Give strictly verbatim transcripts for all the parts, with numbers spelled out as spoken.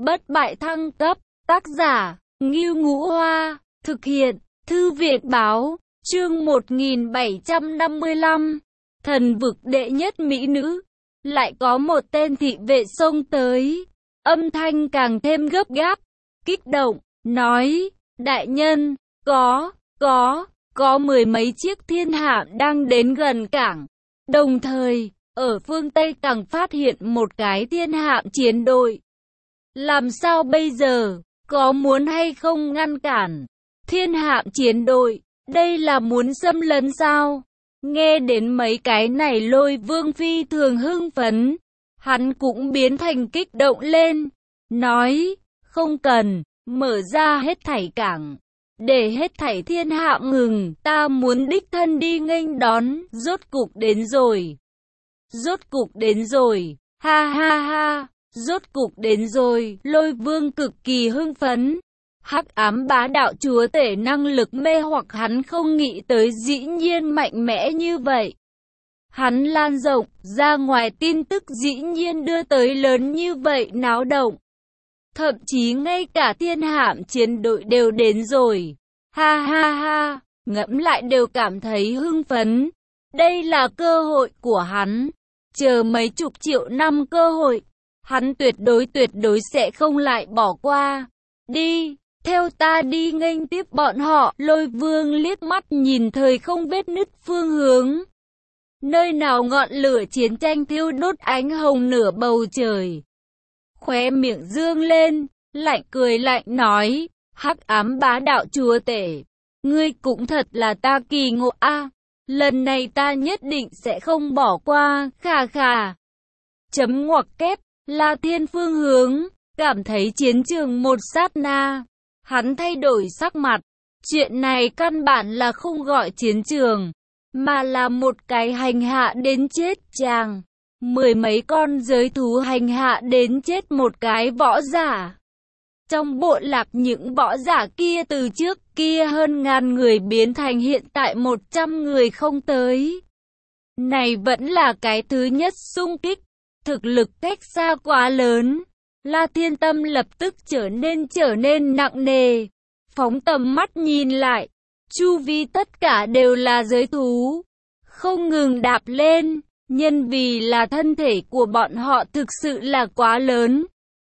bất bại thăng cấp, tác giả, Ngưu Ngũ Hoa, thực hiện, Thư viện báo, chương một nghìn bảy trăm năm mươi lăm, thần vực đệ nhất mỹ nữ, lại có một tên thị vệ xông tới, âm thanh càng thêm gấp gáp, kích động, nói, đại nhân, có, có, có mười mấy chiếc thiên hạm đang đến gần cảng, đồng thời, ở phương Tây càng phát hiện một cái thiên hạm chiến đội. Làm sao bây giờ, có muốn hay không ngăn cản? Thiên hạm chiến đội, đây là muốn xâm lấn sao? Nghe đến mấy cái này Lôi Vương phi thường hưng phấn, hắn cũng biến thành kích động lên, nói, không cần, mở ra hết thảy cảng, để hết thảy thiên hạm ngừng, ta muốn đích thân đi nghênh đón, rốt cục đến rồi. Rốt cục đến rồi, ha ha ha, rốt cục đến rồi, Lôi Vương cực kỳ hưng phấn. Hắc ám bá đạo chúa tể năng lực mê hoặc hắn không nghĩ tới dĩ nhiên mạnh mẽ như vậy. Hắn lan rộng, ra ngoài tin tức dĩ nhiên đưa tới lớn như vậy náo động. Thậm chí ngay cả thiên hạm chiến đội đều đến rồi. Ha ha ha, ngẫm lại đều cảm thấy hưng phấn. Đây là cơ hội của hắn. Chờ mấy chục triệu năm cơ hội, hắn tuyệt đối tuyệt đối sẽ không lại bỏ qua. Đi, theo ta đi nghênh tiếp bọn họ. Lôi Vương liếc mắt nhìn thời không vết nứt phương hướng. Nơi nào ngọn lửa chiến tranh thiêu đốt ánh hồng nửa bầu trời. Khóe miệng dương lên, lạnh cười lạnh nói, hắc ám bá đạo chúa tể, ngươi cũng thật là ta kỳ ngộ a. À, lần này ta nhất định sẽ không bỏ qua, khà khà. Chấm ngoặc kép, La Thiên phương hướng, cảm thấy chiến trường một sát na. Hắn thay đổi sắc mặt, chuyện này căn bản là không gọi chiến trường, mà là một cái hành hạ đến chết chàng. Mười mấy con giới thú hành hạ đến chết một cái võ giả. Trong bộ lạc những võ giả kia từ trước kia hơn ngàn người biến thành hiện tại một trăm người không tới. Này vẫn là cái thứ nhất xung kích, thực lực cách xa quá lớn. La Thiên tâm lập tức trở nên trở nên nặng nề, phóng tầm mắt nhìn lại, chu vi tất cả đều là giới thú, không ngừng đạp lên, nhân vì là thân thể của bọn họ thực sự là quá lớn.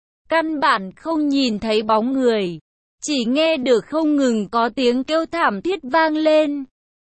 Căn bản không nhìn thấy bóng người, chỉ nghe được không ngừng có tiếng kêu thảm thiết vang lên.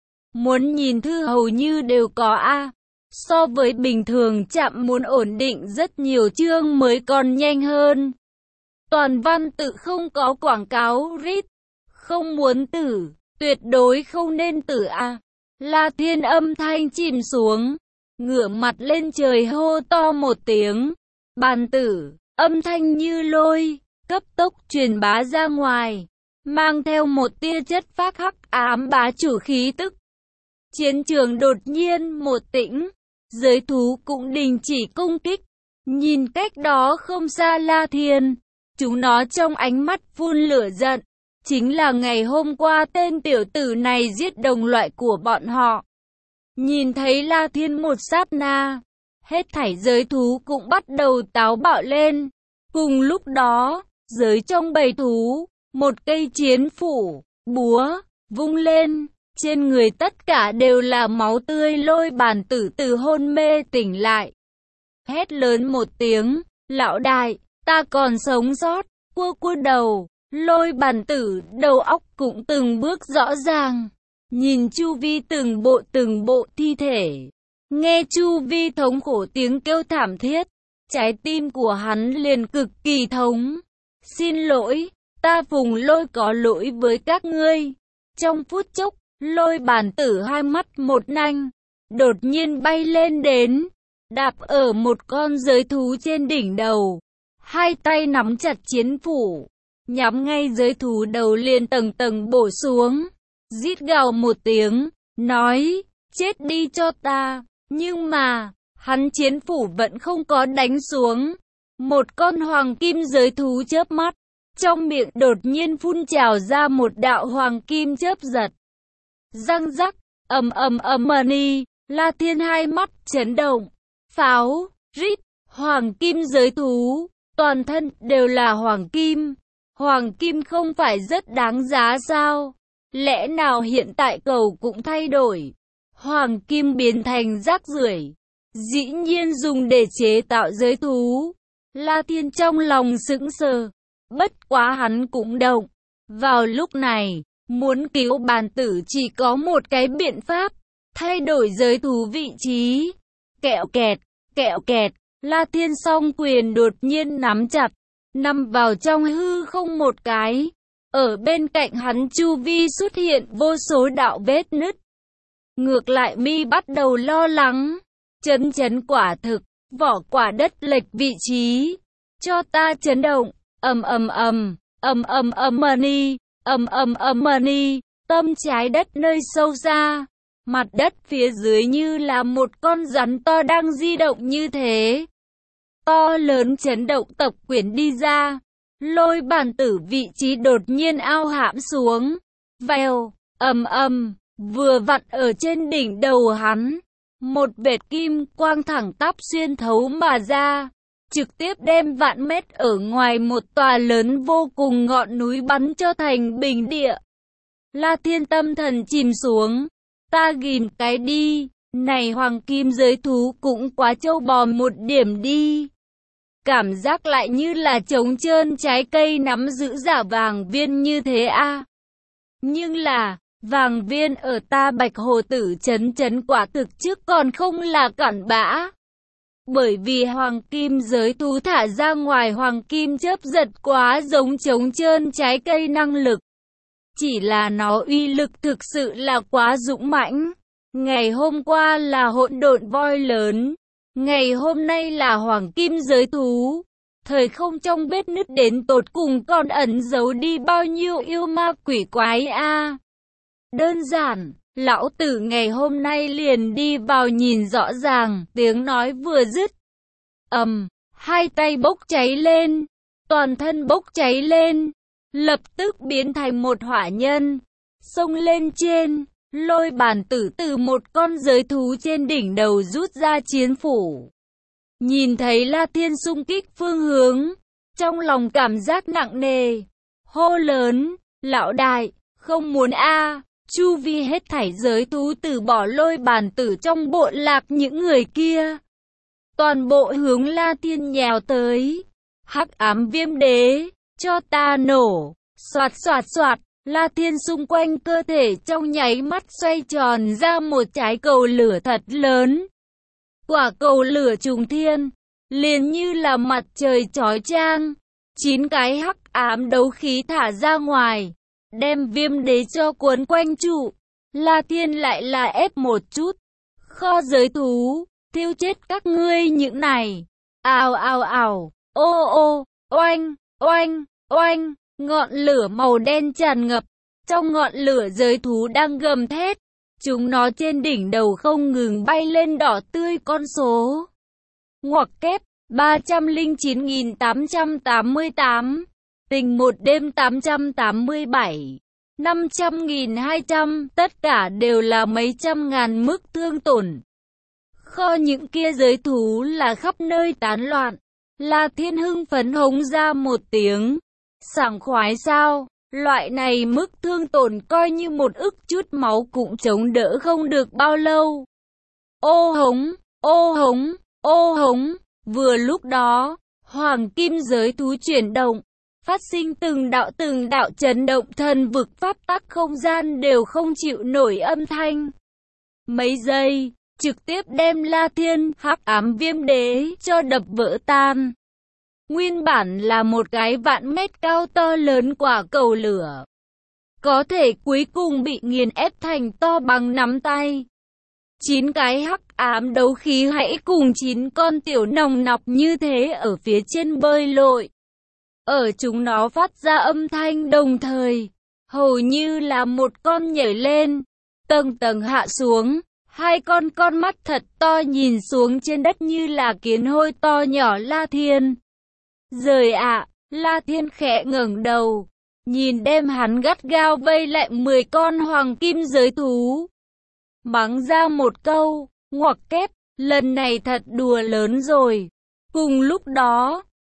Muốn nhìn thư hầu như đều có a. So với bình thường chạm muốn ổn định rất nhiều chương mới còn nhanh hơn. Toàn văn tự không có quảng cáo rít. Không muốn tử, tuyệt đối không nên tử a. La Thiên âm thanh chìm xuống, ngửa mặt lên trời hô to một tiếng. Bàn tử, âm thanh như lôi, cấp tốc truyền bá ra ngoài, mang theo một tia chất phác hắc ám bá chủ khí tức. Chiến trường đột nhiên một tĩnh. Giới thú cũng đình chỉ công kích, nhìn cách đó không xa La Thiên, chúng nó trong ánh mắt phun lửa giận, chính là ngày hôm qua tên tiểu tử này giết đồng loại của bọn họ. Nhìn thấy La Thiên một sát na, hết thảy giới thú cũng bắt đầu táo bạo lên. Cùng lúc đó, giới trong bầy thú, một cây chiến phủ, búa, vung lên. Trên người tất cả đều là máu tươi. Lôi bàn tử từ hôn mê tỉnh lại. Hét lớn một tiếng, lão đại, ta còn sống sót, cua cua đầu. Lôi bàn tử, đầu óc cũng từng bước rõ ràng. Nhìn chu vi từng bộ từng bộ thi thể. Nghe chu vi thống khổ tiếng kêu thảm thiết. Trái tim của hắn liền cực kỳ thống. Xin lỗi, ta Phùng Lôi có lỗi với các ngươi. Trong phút chốc, Lôi bàn tử hai mắt một nanh, đột nhiên bay lên đến, đạp ở một con giới thú trên đỉnh đầu, hai tay nắm chặt chiến phủ, nhắm ngay giới thú đầu liền tầng tầng bổ xuống, rít gào một tiếng, nói, chết đi cho ta, nhưng mà, hắn chiến phủ vẫn không có đánh xuống, một con hoàng kim giới thú chớp mắt, trong miệng đột nhiên phun trào ra một đạo hoàng kim chớp giật. Răng rắc, ầm ầm ầm mani, La Thiên hai mắt chấn động, pháo, rít, hoàng kim giới thú, toàn thân đều là hoàng kim. Hoàng kim không phải rất đáng giá sao? Lẽ nào hiện tại cầu cũng thay đổi? Hoàng kim biến thành rác rưởi, dĩ nhiên dùng để chế tạo giới thú. La Thiên trong lòng sững sờ, bất quá hắn cũng động. Vào lúc này, muốn cứu bàn tử chỉ có một cái biện pháp, thay đổi giới thú vị trí. Kẹo kẹt, kẹo kẹt, La Thiên song quyền đột nhiên nắm chặt, nằm vào trong hư không một cái. Ở bên cạnh hắn chu vi xuất hiện vô số đạo vết nứt. Ngược lại mi bắt đầu lo lắng. Chấn chấn quả thực, vỏ quả đất lệch vị trí. Cho ta chấn động, ầm ầm ầm, ầm ầm ầm money, ầm ầm ầm money, tâm trái đất nơi sâu xa. Mặt đất phía dưới như là một con rắn to đang di động như thế. To lớn chấn động tập quyển đi ra. Lôi bàn tử vị trí đột nhiên ao hãm xuống. Vèo, ầm ầm, vừa vặn ở trên đỉnh đầu hắn. Một vệt kim quang thẳng tắp xuyên thấu mà ra. Trực tiếp đem vạn mét ở ngoài một tòa lớn vô cùng ngọn núi bắn cho thành bình địa. La Thiên tâm thần chìm xuống. Ta ghim cái đi. Này hoàng kim giới thú cũng quá trâu bò một điểm đi. Cảm giác lại như là trống trơn trái cây nắm giữ giả vàng viên như thế a. À. Nhưng là, vàng viên ở ta Bạch Hồ Tử chấn chấn quả thực trước còn không là cặn bã. Bởi vì hoàng kim giới thú thả ra ngoài hoàng kim chớp giật quá giống trống trơn trái cây năng lực. Chỉ là nó uy lực thực sự là quá dũng mãnh. Ngày hôm qua là hỗn độn voi lớn. Ngày hôm nay là hoàng kim giới thú. Thời không trong vết nứt đến tột cùng còn ẩn giấu đi bao nhiêu yêu ma quỷ quái a. À. Đơn giản, lão tử ngày hôm nay liền đi vào nhìn rõ ràng, tiếng nói vừa dứt. Ầm, um, hai tay bốc cháy lên, toàn thân bốc cháy lên, lập tức biến thành một hỏa nhân, xông lên trên. Lôi bàn tử từ một con giới thú trên đỉnh đầu rút ra chiến phủ. Nhìn thấy La Thiên xung kích phương hướng, trong lòng cảm giác nặng nề. Hô lớn, lão đại, không muốn a. À. Chu vi hết thảy giới thú từ bỏ lôi bàn tử trong bộ lạc những người kia. Toàn bộ hướng La Thiên nhào tới. Hắc ám viêm đế, cho ta nổ, xoạt xoạt xoạt. La Thiên xung quanh cơ thể trong nháy mắt xoay tròn ra một trái cầu lửa thật lớn. Quả cầu lửa trùng thiên, liền như là mặt trời chói chang. Chín cái hắc ám đấu khí thả ra ngoài, đem viêm đế cho cuốn quanh trụ. La Thiên lại là ép một chút. Kho giới thú, thiêu chết các ngươi những này. Ào ào ào, ô ô, oanh, oanh, oanh. Ngọn lửa màu đen tràn ngập, trong ngọn lửa giới thú đang gầm thét. Chúng nó trên đỉnh đầu không ngừng bay lên đỏ tươi con số. Ngoặc kép, ba trăm lẻ chín nghìn tám trăm tám mươi tám. Tình một đêm tám trăm tám mươi bảy. năm trăm nghìn hai trăm, tất cả đều là mấy trăm ngàn mức thương tổn. Kho những kia giới thú là khắp nơi tán loạn. La Thiên hưng phấn hống ra một tiếng. Sảng khoái sao? Loại này mức thương tổn coi như một ức chút máu cũng chống đỡ không được bao lâu. Ô hống, ô hống, ô hống. Vừa lúc đó, hoàng kim giới thú chuyển động, phát sinh từng đạo từng đạo chấn động thần vực pháp tắc không gian đều không chịu nổi âm thanh. Mấy giây, trực tiếp đem La Thiên hắc ám viêm đế cho đập vỡ tan. Nguyên bản là một cái vạn mét cao to lớn quả cầu lửa. Có thể cuối cùng bị nghiền ép thành to bằng nắm tay. Chín cái hắc ám đấu khí hãy cùng chín con tiểu nòng nọc như thế ở phía trên bơi lội. Ở chúng nó phát ra âm thanh đồng thời, hầu như là một con nhảy lên, tầng tầng hạ xuống. Hai con con mắt thật to nhìn xuống trên đất như là kiến hôi to nhỏ La Thiên. Rời ạ, à, La Thiên khẽ ngẩng đầu, nhìn đem hắn gắt gao vây lại mười con hoàng kim giới thú. Mắng ra một câu, ngoặc kép, lần này thật đùa lớn rồi. Cùng lúc đó,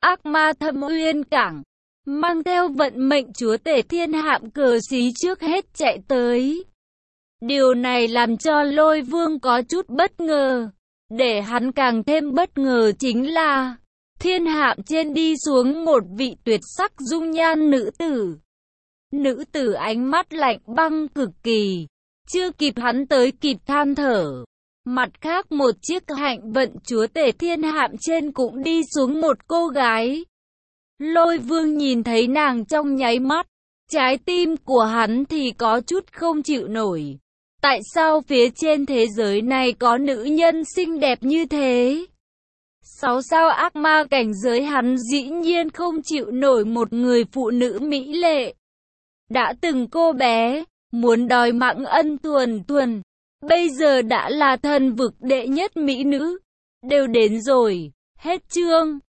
ác ma thâm uyên cảng, mang theo vận mệnh chúa tể thiên hạm cờ xí trước hết chạy tới. Điều này làm cho Lôi Vương có chút bất ngờ. Để hắn càng thêm bất ngờ chính là thiên hạm trên đi xuống một vị tuyệt sắc dung nhan nữ tử. Nữ tử ánh mắt lạnh băng cực kỳ. Chưa kịp hắn tới kịp than thở, mặt khác một chiếc hạnh vận chúa tể thiên hạm trên cũng đi xuống một cô gái. Lôi Vương nhìn thấy nàng trong nháy mắt, trái tim của hắn thì có chút không chịu nổi. Tại sao phía trên thế giới này có nữ nhân xinh đẹp như thế? Sáu sao ác ma cảnh giới hắn dĩ nhiên không chịu nổi một người phụ nữ mỹ lệ. Đã từng cô bé, muốn đòi mạng ân thuần thuần, bây giờ đã là thần vực đệ nhất mỹ nữ. Đều đến rồi, hết chương.